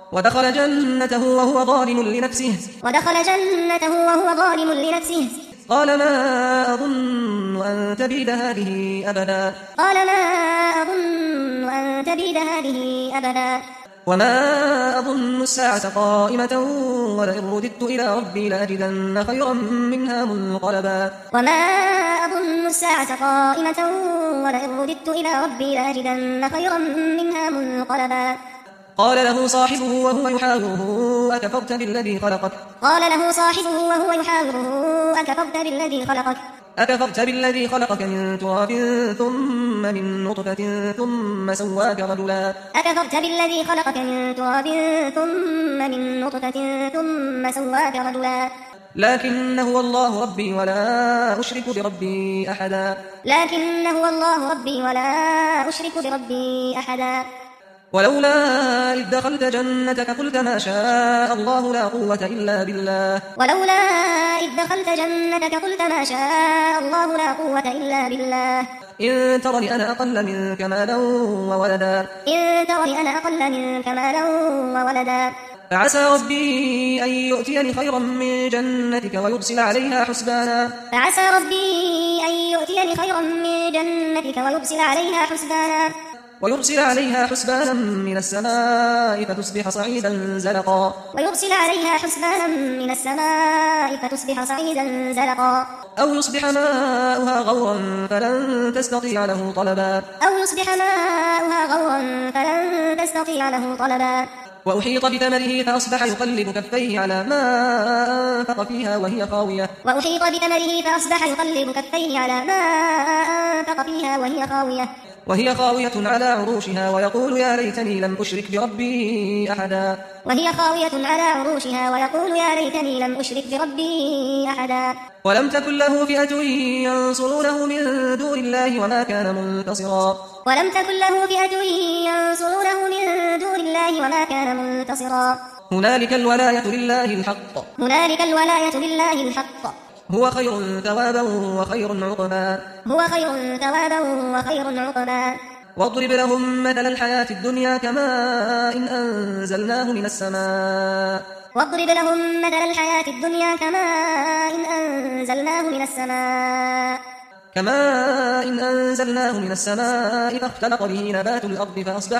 ودخل جنته وهو ظالم لنفسه قال ما أظن أن تبيد هذه أبدا وما أظن الساعة قائمة ولئن رددت إلى ربي لأجدن خيرا منها منقلبا قال له صاحبه وهو يحاوره أكفرت بالذي خلقك من تراب ثم من نطفة ثم سواك رجلا لكن هو الله ربي ولا أشرك بربي أحدا ولولا إذ دخلت جنتك قلت ما شاء الله لا قوة إلا بالله إن ترني أنا أقل منك مالا وولدا فعسى ربي أن يؤتيني خيرا من جنتك ويرسل عليها حسبانا من السماء فتصبح صعيدا زلقا أو يصبح ماؤها غورا فلن تستطيع له طلبا وأحيط بثمره فأصبح يقلب كفيه على ما أنفق فيها وهي خاوية على عروشها ويقول يا ليتني لم أشرك بربي أحدا ولم تكن له فئة ينصرونه من دون الله وما كان منتصرا هنالك الولاية لله الحق هو خير ثوابا وخير عقبا واضرب لهم مثل الحياة الدنيا كماء إن أنزلناه من السماء فاختلط به نبات الأرض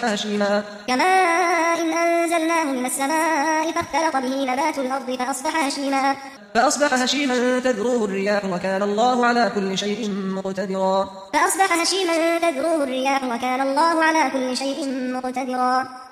فأصبح هشيما تذروه الرياح وكان الله على كل شيء مقتدرا